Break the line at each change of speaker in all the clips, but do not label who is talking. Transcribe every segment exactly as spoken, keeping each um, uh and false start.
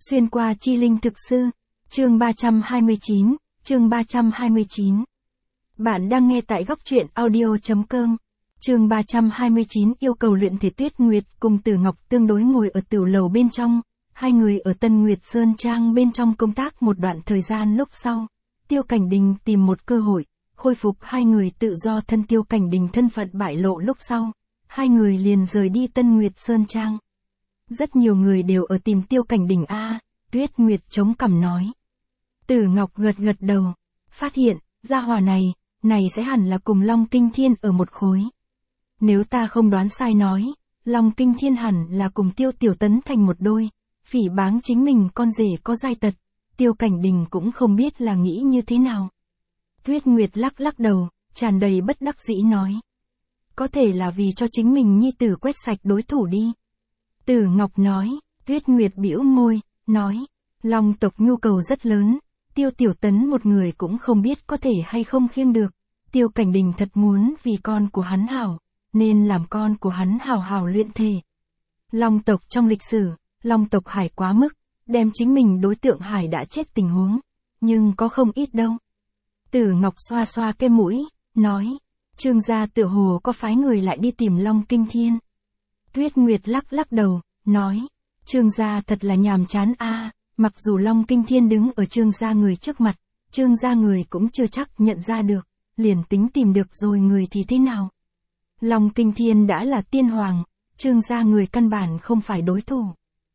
Xuyên qua chi linh thực sư, chương ba trăm hai mươi chín, chương ba trăm hai mươi chín. Bạn đang nghe tại góc truyện audio.com. Chương ba trăm hai mươi chín yêu cầu luyện thể. Tuyết Nguyệt cùng Tử Ngọc tương đối ngồi ở tửu lầu bên trong, hai người ở Tân Nguyệt Sơn Trang bên trong công tác một đoạn thời gian lúc sau. Tiêu Cảnh Đình tìm một cơ hội, khôi phục hai người tự do thân. Tiêu Cảnh Đình thân phận bại lộ lúc sau, hai người liền rời đi Tân Nguyệt Sơn Trang. Rất nhiều người đều ở tìm Tiêu Cảnh Đình a. Tuyết Nguyệt chống cằm nói. Tử Ngọc gật gật đầu, phát hiện, gia hỏa này, này sẽ hẳn là cùng Long Kinh Thiên ở một khối. Nếu ta không đoán sai nói, Long Kinh Thiên hẳn là cùng Tiêu Tiểu Tấn thành một đôi, phỉ báng chính mình con rể có giai tật. Tiêu Cảnh Đình cũng không biết là nghĩ như thế nào. Tuyết Nguyệt lắc lắc đầu, tràn đầy bất đắc dĩ nói. Có thể là vì cho chính mình nhi tử quét sạch đối thủ đi. Tử Ngọc nói. Tuyết Nguyệt bĩu môi, nói. Long tộc nhu cầu rất lớn, Tiêu Tiểu Tấn một người cũng không biết có thể hay không khiêng được. Tiêu Cảnh Đình thật muốn vì con của hắn hảo, nên làm con của hắn hảo hảo luyện thể. Long tộc trong lịch sử, Long tộc Hải quá mức, đem chính mình đối tượng Hải đã chết tình huống, nhưng có không ít đâu. Tử Ngọc xoa xoa cái mũi, nói. Trương gia tựa hồ có phái người lại đi tìm Long Kinh Thiên. Tuyết Nguyệt lắc lắc đầu, nói. Trương gia thật là nhàm chán a. Mặc dù Long Kinh Thiên đứng ở Trương gia người trước mặt, Trương gia người cũng chưa chắc nhận ra được, liền tính tìm được rồi người thì thế nào. Long Kinh Thiên đã là tiên hoàng, Trương gia người căn bản không phải đối thủ.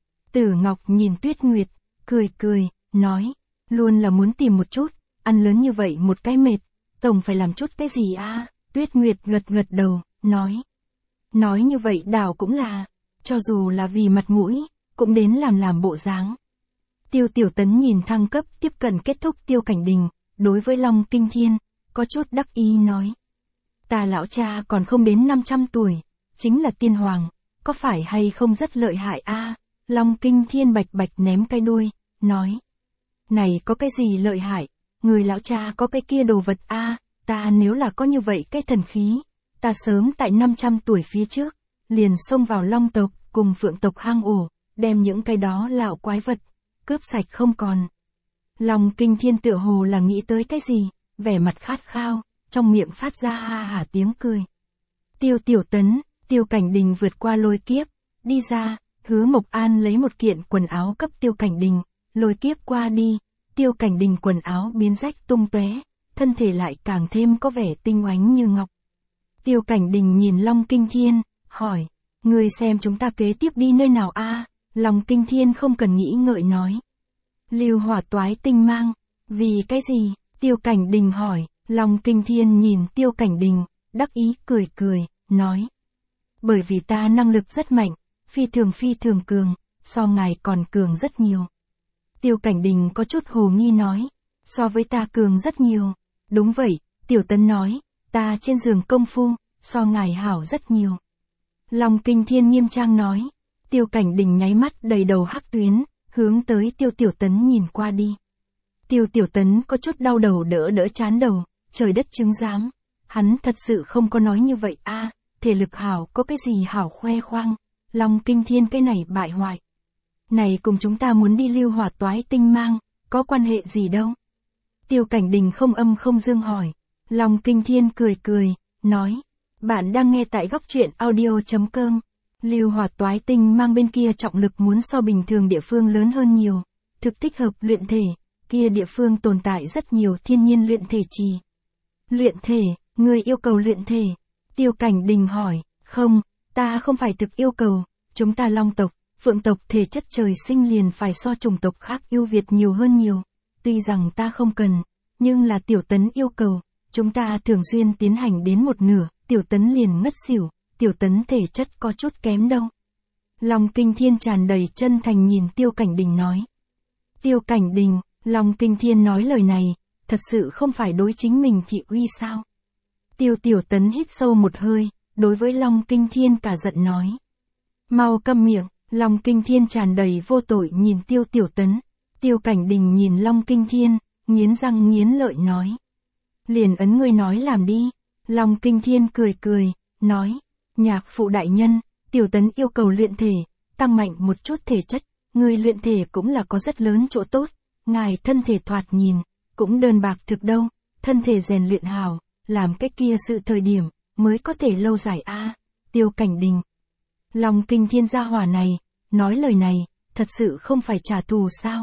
Tử Ngọc nhìn Tuyết Nguyệt, cười cười, nói. Luôn là muốn tìm một chút, ăn lớn như vậy một cái mệt, tổng phải làm chút cái gì a. Tuyết Nguyệt gật gật đầu, nói. Nói như vậy đảo cũng là, cho dù là vì mặt mũi, cũng đến làm làm bộ dáng. Tiêu Tiểu Tấn nhìn thăng cấp tiếp cận kết thúc Tiêu Cảnh Đình, đối với Long Kinh Thiên, có chút đắc ý nói. Ta lão cha còn không đến năm trăm tuổi, chính là tiên hoàng, có phải hay không rất lợi hại a? Long Kinh Thiên bạch bạch ném cái đuôi, nói. Này có cái gì lợi hại, người lão cha có cái kia đồ vật a, ta nếu là có như vậy cái thần khí, ta sớm tại năm trăm tuổi phía trước, liền xông vào Long tộc, cùng Phượng tộc hang ổ, đem những cái đó lão quái vật, cướp sạch không còn. Long Kinh Thiên tựa hồ là nghĩ tới cái gì, vẻ mặt khát khao, trong miệng phát ra ha hả tiếng cười. Tiêu Tiểu Tấn, Tiêu Cảnh Đình vượt qua lôi kiếp, đi ra, Hứa Mộc An lấy một kiện quần áo cấp Tiêu Cảnh Đình, lôi kiếp qua đi, Tiêu Cảnh Đình quần áo biến rách tung tóe, thân thể lại càng thêm có vẻ tinh oánh như ngọc. Tiêu Cảnh Đình nhìn Long Kinh Thiên, hỏi, người xem chúng ta kế tiếp đi nơi nào a? Long Kinh Thiên không cần nghĩ ngợi nói. Lưu Hỏa Toái Tinh Mang, vì cái gì? Tiêu Cảnh Đình hỏi. Long Kinh Thiên nhìn Tiêu Cảnh Đình, đắc ý cười cười, nói. Bởi vì ta năng lực rất mạnh, phi thường phi thường cường, so ngài còn cường rất nhiều. Tiêu Cảnh Đình có chút hồ nghi nói, so với ta cường rất nhiều. Đúng vậy, Tiểu Tấn nói, ta trên giường công phu, so ngài hảo rất nhiều. Long Kinh Thiên nghiêm trang nói. Tiêu Cảnh Đình nháy mắt đầy đầu hắc tuyến, hướng tới Tiêu Tiểu Tấn nhìn qua đi. Tiêu Tiểu Tấn có chút đau đầu đỡ đỡ chán đầu, trời đất chứng giám. Hắn thật sự không có nói như vậy a, thể lực hảo có cái gì hảo khoe khoang, Long Kinh Thiên cái này bại hoại. Này cùng chúng ta muốn đi Lưu Hỏa Toái Tinh Mang, có quan hệ gì đâu? Tiêu Cảnh Đình không âm không dương hỏi. Long Kinh Thiên cười cười, nói. Bạn đang nghe tại góc truyện audio.com. Lưu Hỏa Toái Tinh Mang bên kia trọng lực muốn so bình thường địa phương lớn hơn nhiều, thực thích hợp luyện thể, kia địa phương tồn tại rất nhiều thiên nhiên luyện thể trì. Luyện thể, người yêu cầu luyện thể? Tiêu Cảnh Đình hỏi, không, ta không phải thực yêu cầu, chúng ta Long tộc, Phượng tộc thể chất trời sinh liền phải so chủng tộc khác ưu việt nhiều hơn nhiều, tuy rằng ta không cần, nhưng là Tiểu Tấn yêu cầu, chúng ta thường xuyên tiến hành đến một nửa, Tiểu Tấn liền ngất xỉu. Tiểu Tấn thể chất có chút kém đâu. Long Kinh Thiên tràn đầy chân thành nhìn Tiêu Cảnh Đình nói. Tiêu Cảnh Đình, Long Kinh Thiên nói lời này, thật sự không phải đối chính mình thị uy sao? Tiêu Tiểu Tấn hít sâu một hơi, đối với Long Kinh Thiên cả giận nói. Mau câm miệng, Long Kinh Thiên tràn đầy vô tội nhìn Tiêu Tiểu Tấn. Tiêu Cảnh Đình nhìn Long Kinh Thiên, nghiến răng nghiến lợi nói. Liền ấn ngươi nói làm đi. Long Kinh Thiên cười cười, nói. Nhạc phụ đại nhân, Tiểu Tấn yêu cầu luyện thể, tăng mạnh một chút thể chất, người luyện thể cũng là có rất lớn chỗ tốt, ngài thân thể thoạt nhìn, cũng đơn bạc thực đâu, thân thể rèn luyện hào, làm cái kia sự thời điểm, mới có thể lâu dài a. À, Tiêu Cảnh Đình. Long Kinh Thiên gia hỏa này, nói lời này, thật sự không phải trả thù sao?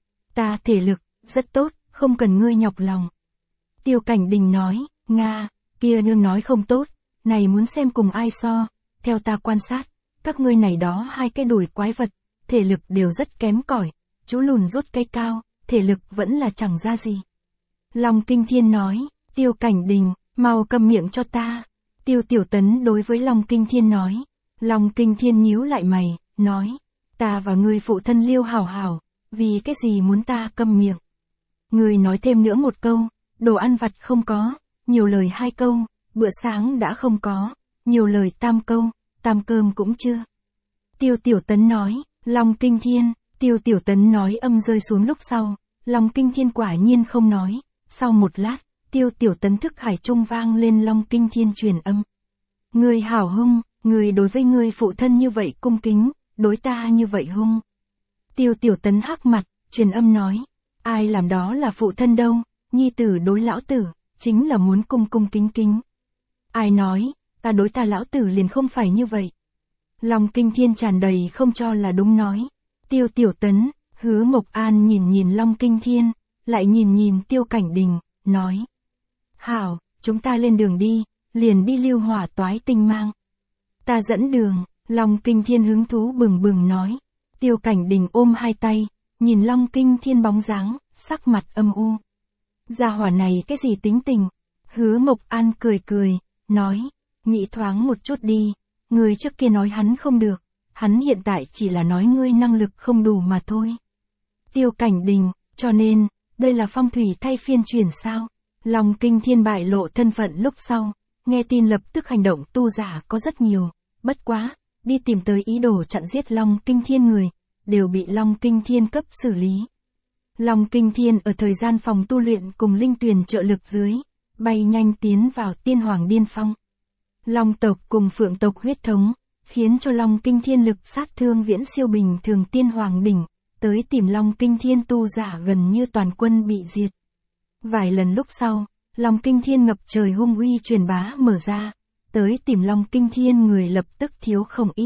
Ta thể lực, rất tốt, không cần ngươi nhọc lòng. Tiêu Cảnh Đình nói, Nga, kia nương nói không tốt, này muốn xem cùng ai so, theo ta quan sát, các ngươi này đó hai cái đùi quái vật, thể lực đều rất kém cỏi, chú lùn rút cây cao, thể lực vẫn là chẳng ra gì. Long Kinh Thiên nói, Tiêu Cảnh Đình, mau cầm miệng cho ta. Tiêu Tiểu Tấn đối với Long Kinh Thiên nói. Long Kinh Thiên nhíu lại mày, nói, ta và ngươi phụ thân Liêu hảo hảo, vì cái gì muốn ta câm miệng. Ngươi nói thêm nữa một câu, đồ ăn vặt không có, nhiều lời hai câu, bữa sáng đã không có, nhiều lời tam câu, tam cơm cũng chưa. Tiêu Tiểu Tấn nói, Long Kinh Thiên, Tiêu Tiểu Tấn nói âm rơi xuống lúc sau, Long Kinh Thiên quả nhiên không nói, sau một lát, Tiêu Tiểu Tấn thức hải trung vang lên Long Kinh Thiên truyền âm. Ngươi hảo hung, ngươi đối với ngươi phụ thân như vậy cung kính, đối ta như vậy hung. Tiêu Tiểu Tấn hắc mặt, truyền âm nói, ai làm đó là phụ thân đâu, nhi tử đối lão tử, chính là muốn cung cung kính kính. Ai nói, ta đối ta lão tử liền không phải như vậy. Long Kinh Thiên tràn đầy không cho là đúng nói. Tiêu Tiểu Tấn, Hứa Mộc An nhìn nhìn Long Kinh Thiên, lại nhìn nhìn Tiêu Cảnh Đình, nói. Hảo, chúng ta lên đường đi, liền đi Lưu Hỏa Toái Tinh Mang. Ta dẫn đường, Long Kinh Thiên hứng thú bừng bừng nói. Tiêu Cảnh Đình ôm hai tay, nhìn Long Kinh Thiên bóng dáng, sắc mặt âm u. Gia hỏa này cái gì tính tình? Hứa Mộc An cười cười, nói, nghĩ thoáng một chút đi, người trước kia nói hắn không được, hắn hiện tại chỉ là nói ngươi năng lực không đủ mà thôi. Tiêu Cảnh Đình, cho nên, đây là phong thủy thay phiên truyền sao? Long Kinh Thiên bại lộ thân phận lúc sau, nghe tin lập tức hành động tu giả có rất nhiều, bất quá, đi tìm tới ý đồ chặn giết Long Kinh Thiên người, đều bị Long Kinh Thiên cấp xử lý. Long Kinh Thiên ở thời gian phòng tu luyện cùng linh tuyền trợ lực dưới, bay nhanh tiến vào tiên hoàng điên phong. Long tộc cùng phượng tộc huyết thống, khiến cho Long Kinh Thiên lực sát thương viễn siêu bình thường tiên hoàng đỉnh, tới tìm Long Kinh Thiên tu giả gần như toàn quân bị diệt. Vài lần lúc sau, Long Kinh Thiên ngập trời hung uy truyền bá mở ra, tới tìm Long Kinh Thiên người lập tức thiếu không ít.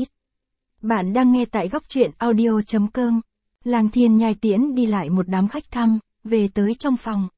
Bạn đang nghe tại góc truyện audio chấm com. Lang Thiên Nhai tiễn đi lại một đám khách thăm, về tới trong phòng.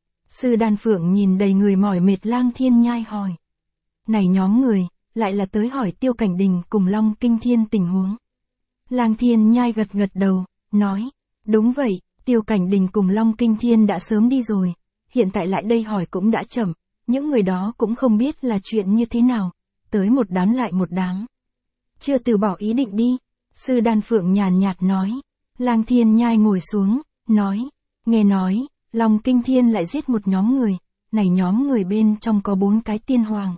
Sư Đan Phượng nhìn đầy người mỏi mệt Lang Thiên Nhai hỏi. Này nhóm người, lại là tới hỏi Tiêu Cảnh Đình cùng Long Kinh Thiên tình huống. Lang Thiên Nhai gật gật đầu, nói, đúng vậy, Tiêu Cảnh Đình cùng Long Kinh Thiên đã sớm đi rồi, hiện tại lại đây hỏi cũng đã chậm, những người đó cũng không biết là chuyện như thế nào, tới một đám lại một đám. Chưa từ bỏ ý định đi, Sư Đan Phượng nhàn nhạt nói. Lang Thiên Nhai ngồi xuống, nói, nghe nói, Long Kinh Thiên lại giết một nhóm người, này nhóm người bên trong có bốn cái tiên hoàng.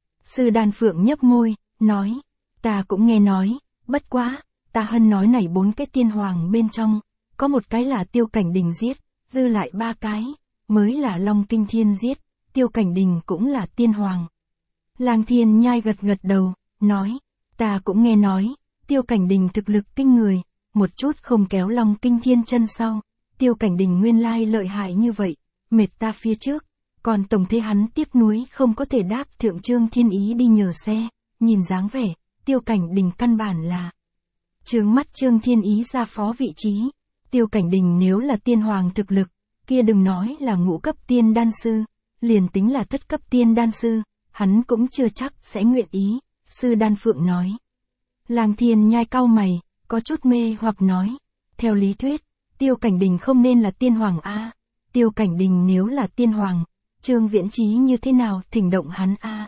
Sư Đan Phượng nhấp môi, nói, ta cũng nghe nói, bất quá, ta hân nói này bốn cái tiên hoàng bên trong, có một cái là Tiêu Cảnh Đình giết, dư lại ba cái, mới là Long Kinh Thiên giết, Tiêu Cảnh Đình cũng là tiên hoàng. Lang Thiên Nhai gật gật đầu, nói, ta cũng nghe nói, Tiêu Cảnh Đình thực lực kinh người, một chút không kéo Long Kinh Thiên chân sau, Tiêu Cảnh Đình nguyên lai lợi hại như vậy, mệt ta phía trước, còn tổng thế hắn tiếc nuối không có thể đáp thượng Trương Thiên Ý đi nhờ xe, nhìn dáng vẻ, Tiêu Cảnh Đình căn bản là chướng mắt Trương Thiên Ý ra phó vị trí. Tiêu Cảnh Đình nếu là tiên hoàng thực lực, kia đừng nói là ngũ cấp tiên đan sư, liền tính là thất cấp tiên đan sư, hắn cũng chưa chắc sẽ nguyện ý, Sư Đan Phượng nói. Lang Thiên Nhai cau mày, có chút mê hoặc nói, theo lý thuyết, Tiêu Cảnh Đình không nên là tiên hoàng a. Tiêu Cảnh Đình nếu là tiên hoàng, Trương Viễn Chí như thế nào thỉnh động hắn a?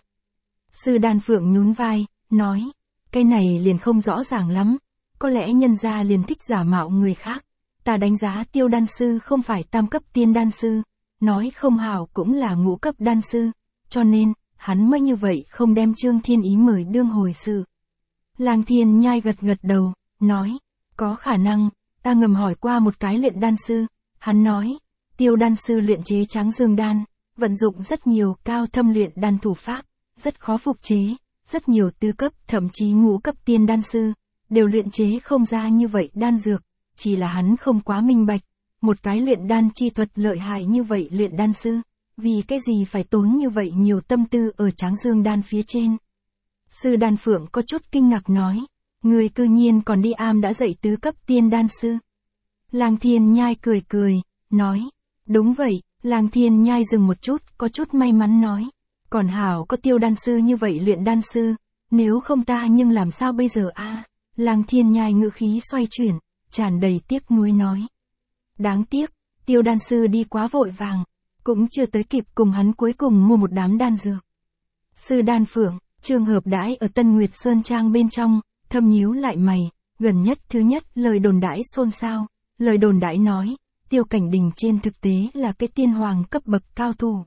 Sư Đan Phượng nhún vai, nói, cái này liền không rõ ràng lắm, có lẽ nhân gia liền thích giả mạo người khác. Ta đánh giá Tiêu đan sư không phải tam cấp tiên đan sư, nói không hảo cũng là ngũ cấp đan sư, cho nên, hắn mới như vậy không đem Trương Thiên Ý mời đương hồi sự. Lang Thiên Nhai gật gật đầu, nói, có khả năng, ta ngầm hỏi qua một cái luyện đan sư, hắn nói, Tiêu đan sư luyện chế Tráng Dương đan, vận dụng rất nhiều cao thâm luyện đan thủ pháp, rất khó phục chế, rất nhiều tứ cấp thậm chí ngũ cấp tiên đan sư, đều luyện chế không ra như vậy đan dược, chỉ là hắn không quá minh bạch, một cái luyện đan chi thuật lợi hại như vậy luyện đan sư, vì cái gì phải tốn như vậy nhiều tâm tư ở Tráng Dương đan phía trên. Sư Đan Phượng có chút kinh ngạc nói, người cư nhiên còn đi am đã dạy tứ cấp tiên đan sư. Lang Thiên Nhai cười cười, nói, đúng vậy. Lang Thiên Nhai dừng một chút, có chút may mắn nói, còn hảo có Tiêu đan sư như vậy luyện đan sư, nếu không ta nhưng làm sao bây giờ a? À? Lang Thiên Nhai ngữ khí xoay chuyển, tràn đầy tiếc nuối nói. Đáng tiếc, Tiêu đan sư đi quá vội vàng, cũng chưa tới kịp cùng hắn cuối cùng mua một đám đan dược. Sư Đan Phượng, trường hợp đãi ở Tân Nguyệt Sơn Trang bên trong, thâm nhíu lại mày, gần nhất thứ nhất lời đồn đãi xôn xao, lời đồn đãi nói, Tiêu Cảnh Đình trên thực tế là cái tiên hoàng cấp bậc cao thủ.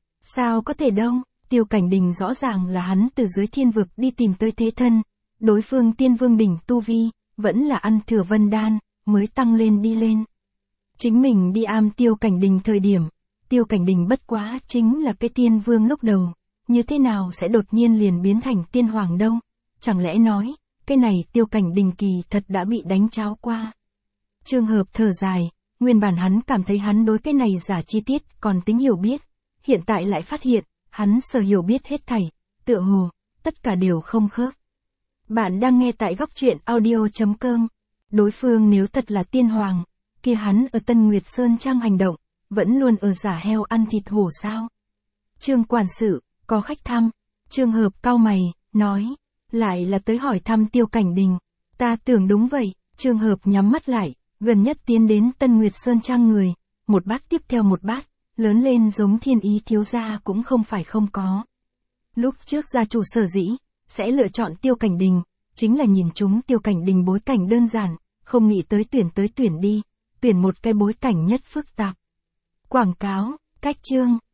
Sao có thể đâu, Tiêu Cảnh Đình rõ ràng là hắn từ dưới thiên vực đi tìm tới thế thân, đối phương tiên vương đỉnh tu vi, vẫn là ăn thừa vân đan, mới tăng lên đi lên. Chính mình đi am Tiêu Cảnh Đình thời điểm, Tiêu Cảnh Đình bất quá chính là cái tiên vương lúc đầu, như thế nào sẽ đột nhiên liền biến thành tiên hoàng đâu, chẳng lẽ nói, cái này Tiêu Cảnh Đình kỳ thật đã bị đánh cháo qua. Trường hợp thở dài, nguyên bản hắn cảm thấy hắn đối cái này giả chi tiết còn tính hiểu biết, hiện tại lại phát hiện, hắn sở hiểu biết hết thảy, tựa hồ, tất cả đều không khớp. Bạn đang nghe tại góc truyện audio chấm com. Đối phương nếu thật là tiên hoàng, kia hắn ở Tân Nguyệt Sơn Trang hành động, vẫn luôn ở giả heo ăn thịt hổ sao. Trương quản sự, có khách thăm, trường hợp cau mày, nói, lại là tới hỏi thăm Tiêu Cảnh Đình, ta tưởng đúng vậy, trường hợp nhắm mắt lại, gần nhất tiến đến Tân Nguyệt Sơn Trang người, một bát tiếp theo một bát, lớn lên giống Thiên Ý thiếu gia cũng không phải không có. Lúc trước gia chủ sở dĩ, sẽ lựa chọn Tiêu Cảnh Đình, chính là nhìn chúng Tiêu Cảnh Đình bối cảnh đơn giản, không nghĩ tới tuyển tới tuyển đi, tuyển một cái bối cảnh nhất phức tạp. Quảng cáo, cách chương.